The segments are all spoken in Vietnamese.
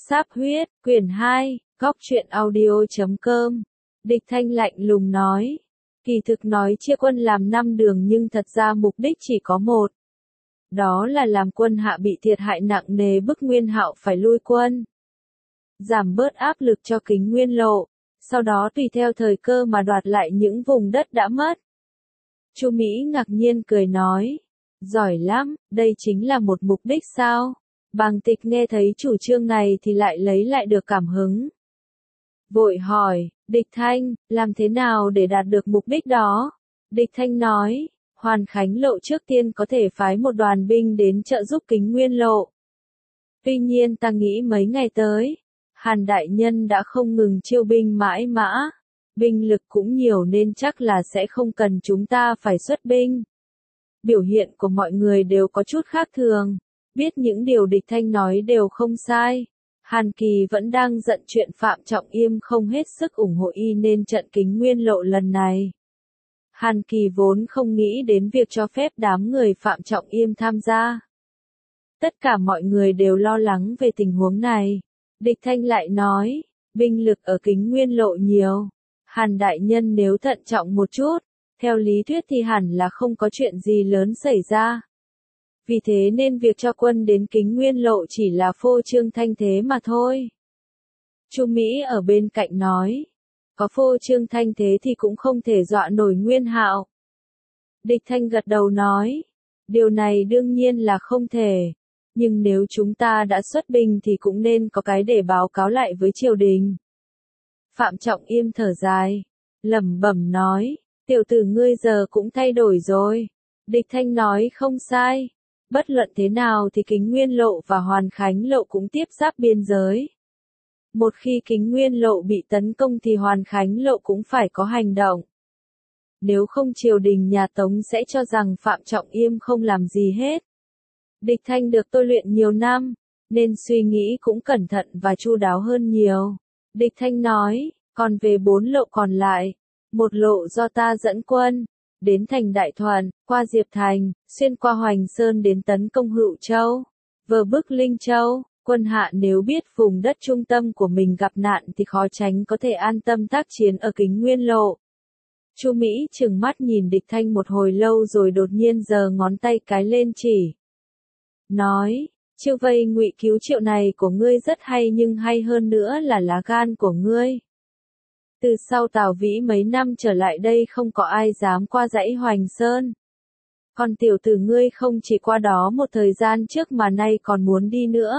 Sáp huyết, quyển 2, góc truyện audio.com. Địch Thanh lạnh lùng nói. Kỳ thực nói chia quân làm 5 đường nhưng thật ra mục đích chỉ có một. Đó là làm quân Hạ bị thiệt hại nặng nề, bức Nguyên Hạo phải lui quân. Giảm bớt áp lực cho Kính Nguyên Lộ, sau đó tùy theo thời cơ mà đoạt lại những vùng đất đã mất. Chu Mỹ ngạc nhiên cười nói. Giỏi lắm, đây chính là một mục đích sao? Bàng Tịch nghe thấy chủ trương này thì lại lấy lại được cảm hứng. Vội hỏi, Địch Thanh, làm thế nào để đạt được mục đích đó? Địch Thanh nói, Hoàn Khánh Lộ trước tiên có thể phái một đoàn binh đến trợ giúp Kính Nguyên Lộ. Tuy nhiên ta nghĩ mấy ngày tới, Hàn đại nhân đã không ngừng chiêu binh mãi mã. Binh lực cũng nhiều nên chắc là sẽ không cần chúng ta phải xuất binh. Biểu hiện của mọi người đều có chút khác thường. Biết những điều Địch Thanh nói đều không sai. Hàn Kỳ vẫn đang giận chuyện Phạm Trọng Yêm không hết sức ủng hộ y nên trận Kính Nguyên Lộ lần này. Hàn Kỳ vốn không nghĩ đến việc cho phép đám người Phạm Trọng Yêm tham gia. Tất cả mọi người đều lo lắng về tình huống này. Địch Thanh lại nói, binh lực ở Kính Nguyên Lộ nhiều. Hàn đại nhân nếu thận trọng một chút, theo lý thuyết thì hẳn là không có chuyện gì lớn xảy ra. Vì thế nên việc cho quân đến Kính Nguyên Lộ chỉ là phô trương thanh thế mà thôi. Chu Mỹ ở bên cạnh nói, có phô trương thanh thế thì cũng không thể dọa nổi Nguyên Hạo. Địch Thanh gật đầu nói, điều này đương nhiên là không thể, nhưng nếu chúng ta đã xuất binh thì cũng nên có cái để báo cáo lại với triều đình. Phạm Trọng Yêm thở dài, lẩm bẩm nói, tiểu tử ngươi giờ cũng thay đổi rồi. Địch Thanh nói không sai. Bất luận thế nào thì Kính Nguyên Lộ và Hoàn Khánh Lộ cũng tiếp giáp biên giới. Một khi Kính Nguyên Lộ bị tấn công thì Hoàn Khánh Lộ cũng phải có hành động. Nếu không triều đình nhà Tống sẽ cho rằng Phạm Trọng Yêm không làm gì hết. Địch Thanh được tôi luyện nhiều năm, nên suy nghĩ cũng cẩn thận và chu đáo hơn nhiều. Địch Thanh nói, còn về 4 lộ còn lại, một lộ do ta dẫn quân đến thành Đại Thuận, qua Diệp Thành, xuyên qua Hoành Sơn đến tấn công Hữu Châu, vờ bức Linh Châu. Quân Hạ nếu biết vùng đất trung tâm của mình gặp nạn thì khó tránh có thể an tâm tác chiến ở Kính Nguyên Lộ. Chu Mỹ trừng mắt nhìn Địch Thanh một hồi lâu rồi đột nhiên giơ ngón tay cái lên chỉ. Nói, chiêu vây Ngụy Cứu Triệu này của ngươi rất hay nhưng hay hơn nữa là lá gan của ngươi. Từ sau Tào Vĩ mấy năm trở lại đây không có ai dám qua dãy Hoành Sơn. Còn tiểu tử ngươi không chỉ qua đó một thời gian trước mà nay còn muốn đi nữa.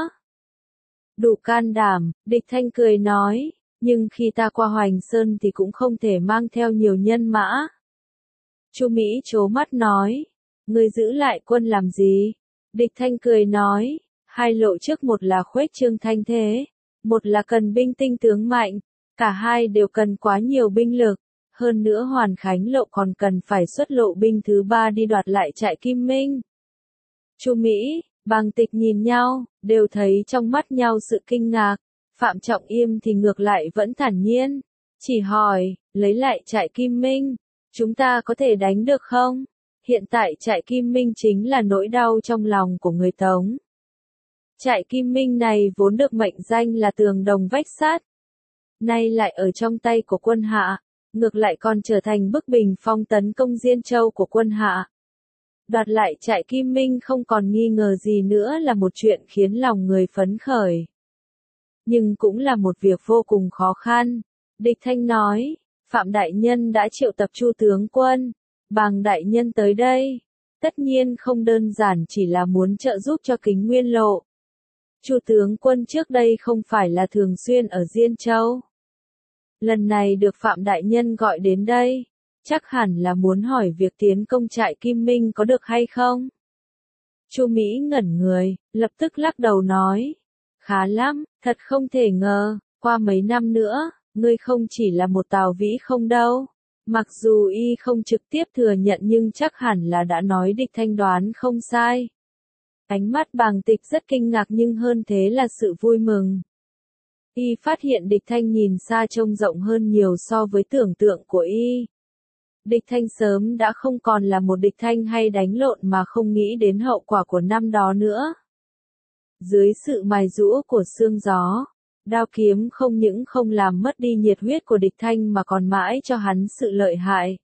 Đủ can đảm, Địch Thanh cười nói, nhưng khi ta qua Hoành Sơn thì cũng không thể mang theo nhiều nhân mã. Chu Mỹ trố mắt nói, ngươi giữ lại quân làm gì? Địch Thanh cười nói, 2 lộ trước, một là khuếch trương thanh thế, một là cần binh tinh tướng mạnh. Cả hai đều cần quá nhiều binh lực, hơn nữa Hoàn Khánh Lộ còn cần phải xuất lộ binh thứ 3 đi đoạt lại trại Kim Minh. Chu Mỹ, Bàng Tịch nhìn nhau, đều thấy trong mắt nhau sự kinh ngạc. Phạm Trọng Yêm thì ngược lại vẫn thản nhiên, chỉ hỏi, lấy lại trại Kim Minh, chúng ta có thể đánh được không? Hiện tại trại Kim Minh chính là nỗi đau trong lòng của người Tống. Trại Kim Minh này vốn được mệnh danh là tường đồng vách sắt, nay lại ở trong tay của quân Hạ, ngược lại còn trở thành bức bình phong tấn công Diên Châu của quân Hạ. Đoạt lại trại Kim Minh không còn nghi ngờ gì nữa là một chuyện khiến lòng người phấn khởi. Nhưng cũng là một việc vô cùng khó khăn. Địch Thanh nói, Phạm Đại Nhân đã triệu tập Chu tướng quân, Bàng Đại Nhân tới đây. Tất nhiên không đơn giản chỉ là muốn trợ giúp cho Kính Nguyên Lộ. Chu tướng quân trước đây không phải là thường xuyên ở Diên Châu. Lần này được Phạm Đại Nhân gọi đến đây, chắc hẳn là muốn hỏi việc tiến công trại Kim Minh có được hay không? Chu Mỹ ngẩn người, lập tức lắc đầu nói, khá lắm, thật không thể ngờ, qua mấy năm nữa, ngươi không chỉ là một Tào Vĩ không đâu. Mặc dù y không trực tiếp thừa nhận nhưng chắc hẳn là đã nói Địch Thanh đoán không sai. Ánh mắt Bàng Tịch rất kinh ngạc nhưng hơn thế là sự vui mừng. Y phát hiện Địch Thanh nhìn xa trông rộng hơn nhiều so với tưởng tượng của y. Địch Thanh sớm đã không còn là một Địch Thanh hay đánh lộn mà không nghĩ đến hậu quả của năm đó nữa. Dưới sự mài giũa của sương gió, Đao kiếm không những không làm mất đi nhiệt huyết của địch thanh mà còn mãi cho hắn sự lợi hại.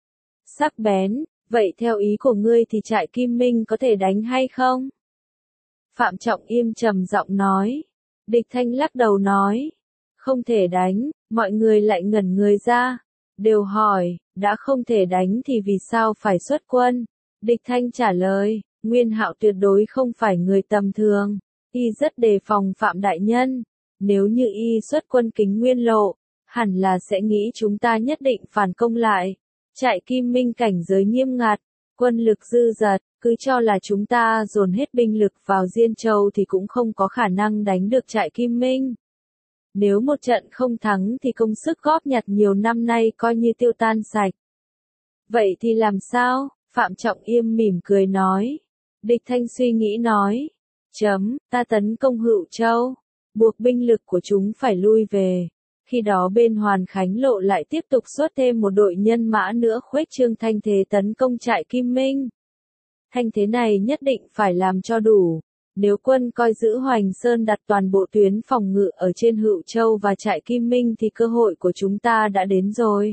Sắc bén, vậy theo ý của ngươi thì trại Kim Minh có thể đánh hay không? Phạm Trọng Yêm trầm giọng nói. Địch thanh lắc đầu nói. Không thể đánh, mọi người lại ngẩn người ra. Đều hỏi, đã không thể đánh thì vì sao phải xuất quân? Địch thanh trả lời, Nguyên Hạo tuyệt đối không phải người tầm thường. Y rất đề phòng Phạm Đại Nhân. Nếu như y xuất quân Kính Nguyên Lộ, hẳn là sẽ nghĩ chúng ta nhất định phản công lại. Trại Kim Minh cảnh giới nghiêm ngặt, quân lực dư dật, cứ cho là chúng ta dồn hết binh lực vào Diên Châu thì cũng không có khả năng đánh được trại Kim Minh. Nếu một trận không thắng thì công sức góp nhặt nhiều năm nay coi như tiêu tan sạch. Vậy thì làm sao? Phạm Trọng Yêm mỉm cười nói. Địch thanh suy nghĩ nói. Ta tấn công Hữu Châu, buộc binh lực của chúng phải lui về. Khi đó bên Hoàn Khánh Lộ lại tiếp tục xuất thêm một đội nhân mã nữa khuếch trương thanh thế tấn công trại Kim Minh. Thanh thế này nhất định phải làm cho đủ. Nếu quân coi giữ Hoành Sơn đặt toàn bộ tuyến phòng ngự ở trên Hữu Châu và trại Kim Minh thì cơ hội của chúng ta đã đến rồi.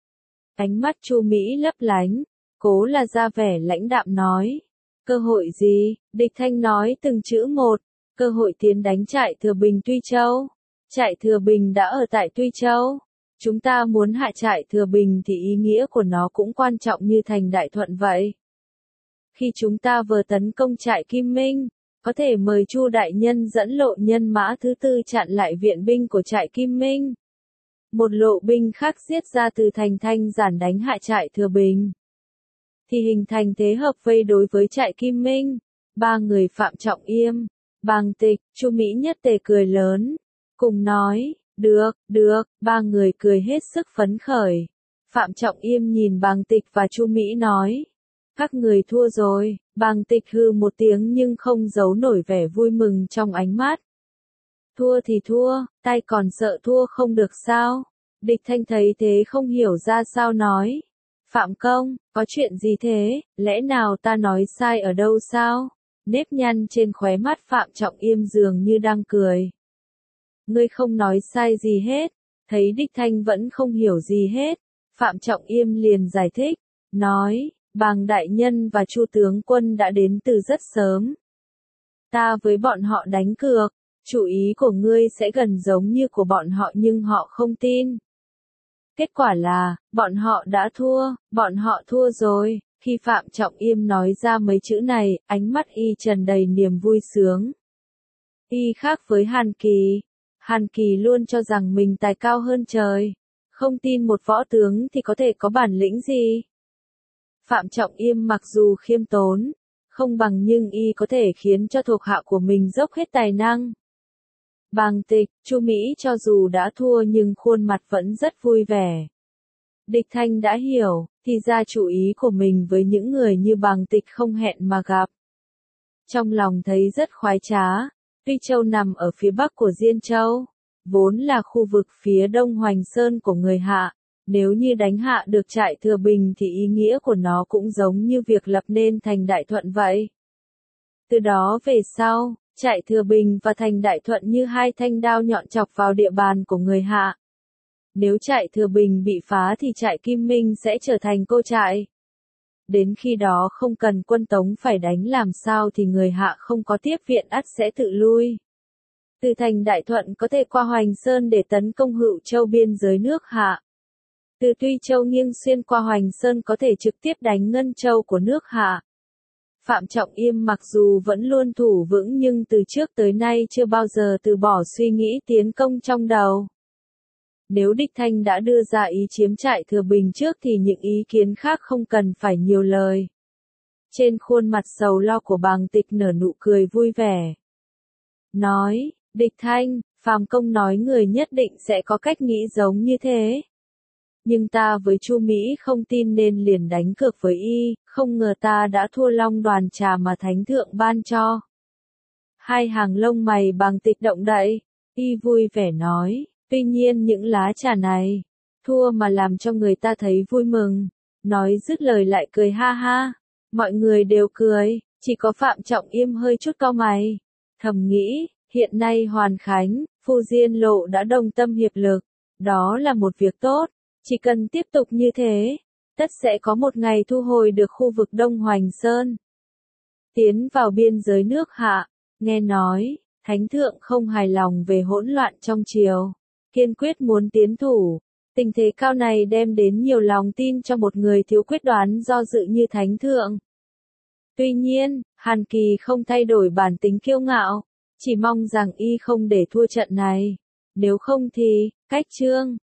Ánh mắt Chu Mỹ lấp lánh, cố là ra vẻ lãnh đạm nói. Cơ hội gì? Địch thanh nói từng chữ một. Cơ hội tiến đánh trại Thừa Bình Tuy Châu. Trại Thừa Bình đã ở tại Tuy Châu. Chúng ta muốn hạ trại Thừa Bình thì ý nghĩa của nó cũng quan trọng như thành Đại Thuận vậy. Khi chúng ta vừa tấn công trại Kim Minh, có thể mời Chu đại nhân dẫn lộ nhân mã thứ tư chặn lại viện binh của trại Kim Minh. Một lộ binh khác giết ra từ thành Thanh Giản đánh hạ trại Thừa Bình. Thì hình thành thế hợp vây đối với trại Kim Minh. Ba người Phạm Trọng Yêm, Bàng Tịch, Chu Mỹ nhất tề cười lớn. Cùng nói, được, ba người cười hết sức phấn khởi. Phạm Trọng Yêm nhìn Bàng Tịch và Chu Mỹ nói. Các người thua rồi, Bàng Tịch hừ một tiếng nhưng không giấu nổi vẻ vui mừng trong ánh mắt. Thua thì thua, tay còn sợ thua không được sao? Địch thanh thấy thế không hiểu ra sao nói. Phạm công, có chuyện gì thế, lẽ nào ta nói sai ở đâu sao? Nếp nhăn trên khóe mắt Phạm Trọng Yêm dường như đang cười. Ngươi không nói sai gì hết, thấy địch thanh vẫn không hiểu gì hết. Phạm Trọng Yêm liền giải thích, nói, Bàng đại nhân và Chu tướng quân đã đến từ rất sớm. Ta với bọn họ đánh cược, chủ ý của ngươi sẽ gần giống như của bọn họ nhưng họ không tin. Kết quả là, bọn họ thua rồi. Khi Phạm Trọng Yêm nói ra mấy chữ này, ánh mắt y tràn đầy niềm vui sướng. Y khác với Hàn Kỳ luôn cho rằng mình tài cao hơn trời. Không tin một võ tướng thì có thể có bản lĩnh gì. Phạm Trọng Yêm mặc dù khiêm tốn, không bằng nhưng y có thể khiến cho thuộc hạ của mình dốc hết tài năng. Bàng Tịch, Chu Mỹ cho dù đã thua nhưng khuôn mặt vẫn rất vui vẻ. Địch thanh đã hiểu, thì ra chủ ý của mình với những người như Bàng Tịch không hẹn mà gặp. Trong lòng thấy rất khoái trá. Tuy Châu nằm ở phía bắc của Diên Châu, vốn là khu vực phía đông Hoành Sơn của người Hạ. Nếu như đánh hạ được trại Thừa Bình thì ý nghĩa của nó cũng giống như việc lập nên thành Đại Thuận vậy. Từ đó về sau, trại Thừa Bình và thành Đại Thuận như hai thanh đao nhọn chọc vào địa bàn của người Hạ. Nếu trại Thừa Bình bị phá thì trại Kim Minh sẽ trở thành cô trại. Đến khi đó không cần quân Tống phải đánh làm sao thì người Hạ không có tiếp viện ắt sẽ tự lui. Từ thành Đại Thuận có thể qua Hoành Sơn để tấn công Hữu Châu biên giới nước Hạ. Từ Tuy Châu nghiêng xuyên qua Hoành Sơn có thể trực tiếp đánh Ngân Châu của nước Hạ. Phạm Trọng Yêm mặc dù vẫn luôn thủ vững nhưng từ trước tới nay chưa bao giờ từ bỏ suy nghĩ tiến công trong đầu. Nếu địch thanh đã đưa ra ý chiếm trại Thừa Bình trước thì những ý kiến khác không cần phải nhiều lời. Trên khuôn mặt sầu lo của Bàng Tịch nở nụ cười vui vẻ. Nói, địch thanh, Phạm công nói người nhất định sẽ có cách nghĩ giống như thế. Nhưng ta với Chu Mỹ không tin nên liền đánh cược với y, không ngờ ta đã thua Long Đoàn trà mà Thánh Thượng ban cho. Hai hàng lông mày Bàng Tịch động đậy, y vui vẻ nói, tuy nhiên những lá trà này, thua mà làm cho người ta thấy vui mừng. Nói dứt lời lại cười ha ha, mọi người đều cười, chỉ có Phạm Trọng Yêm hơi chút cau mày, thầm nghĩ, hiện nay Hoàn Khánh, Phu Diên Lộ đã đồng tâm hiệp lực, đó là một việc tốt, chỉ cần tiếp tục như thế, tất sẽ có một ngày thu hồi được khu vực Đông Hoành Sơn. Tiến vào biên giới nước Hạ, nghe nói, Thánh Thượng không hài lòng về hỗn loạn trong triều, kiên quyết muốn tiến thủ. Tình thế cao này đem đến nhiều lòng tin cho một người thiếu quyết đoán do dự như Thánh Thượng. Tuy nhiên, Hàn Kỳ không thay đổi bản tính kiêu ngạo, chỉ mong rằng y không để thua trận này. Nếu không thì, cách Trương